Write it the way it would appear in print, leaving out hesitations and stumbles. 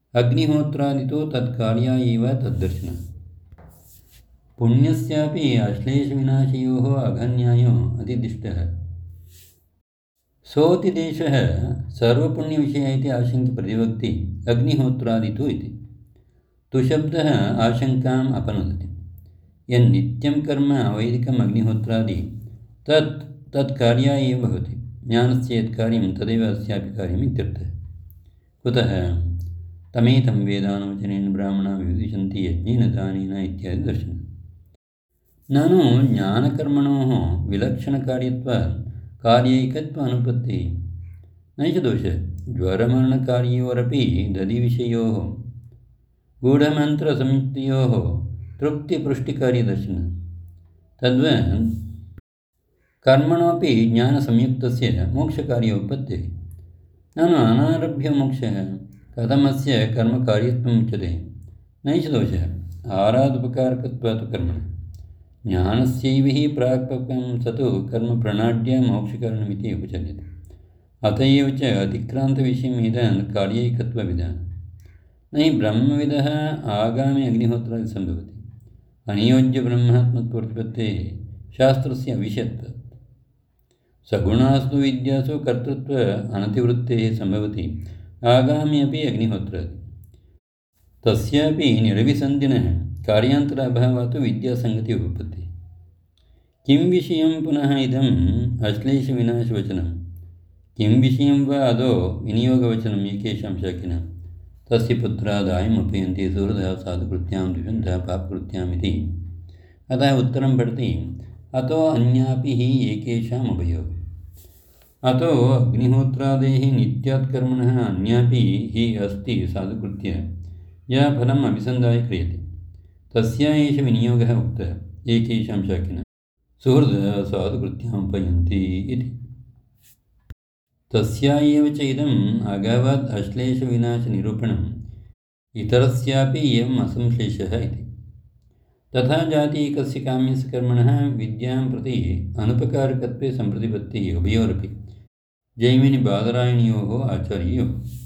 अग्निहोत्रादितो तत्कार्याय एव तद्दर्शनम्। पुण्यस्यापि अश्लेषविनाशयोः अघन्यायो अतिदिष्टः। सोऽतिदेशः सर्वपुण्यविषय इति आशङ्क्य प्रतिवक्ति अग्निहोत्रादितो इति। तुशब्दः आशङ्काम् अपनुदति। यन्नित्यं कर्म वैदिकम् अग्निहोत्रादि तत्कार्याय एव भवति। ज्ञानस्य यत्कार्यं तदेव अस्यापि कार्यम् इत्यर्थः। कुतः? तमेतं वेदानुवचनेन ब्राह्मणाः विदिशन्ति यज्ञेन दानेन इत्यादि दर्शनम्। ननु ज्ञानकर्मणोः विलक्षणकार्यत्वात् कार्यैकत्वानुपत्तिः नैष दोषः। ज्वरमरणकार्योरपि दधिविषयोः गूढमन्त्रसंयुक्तयोः तृप्तिपुष्टिकार्यदर्शनम्। तद्वत् कर्मणोऽपि ज्ञानसंयुक्तस्य मोक्षकार्य उत्पत्तिः। ननु अनारभ्य मोक्षः कथमस्य कर्मकार्यत्वम् उच्यते? नैष दोषः। आरादुपकारकत्वात् कर्मणः ज्ञानस्यैव हि प्राक्पक्वं सतु कर्म प्रणाड्य मोक्षकारणमिति उपचर्यते। अत एव च अतिक्रान्तविषयमिदं कार्यैकत्वविधानं। न हि ब्रह्मविदः आगामि अग्निहोत्रादि सम्भवति। अनियोज्यब्रह्मात्मत्वप्रतिपत्तेः शास्त्रस्य अविषयत्वात्। सगुणासु विद्यासु कर्तृत्व अनतिवृत्तेः सम्भवति आगामि अपि अग्निहोत्रादि। तस्यापि निरविसन्धिनः कार्यान्तर अभावात् विद्यासङ्गति उपपत्तिः। किं विषयं पुनः इदम् अश्लेषविनाशवचनं? किं विषयं वा आदौ विनियोगवचनम् एकेषां शाकिनः? तस्य पुत्रादायम् उपयन्ति सुहृदः साधुकृत्यां द्विषन्तः पापकृत्याम् इति। अतः उत्तरं पठति अतो अन्यापि हि एकेषाम् उभयोः। अतो अग्निहोत्रादेः नित्यात् कर्मणः अन्यापि हि अस्ति साधुकृत्य या फलम् अभिसन्धाय क्रियते। तस्या एष विनियोगः उक्तः एकेषां शाकिनः सुहृदः साधुकृत्याम् उपयन्ति इति। तस्या एव च इदम् अगवद् अश्लेषविनाशनिरूपणम् इतरस्यापि एवम् असंश्लेषः इति। तथा जातीयकस्य काम्यस्य कर्मणः विद्यां प्रति अनुपकारकत्वे सम्प्रतिपत्तिः उभयोरपि जैमिनिबादरायणयोः आचार्ययोः।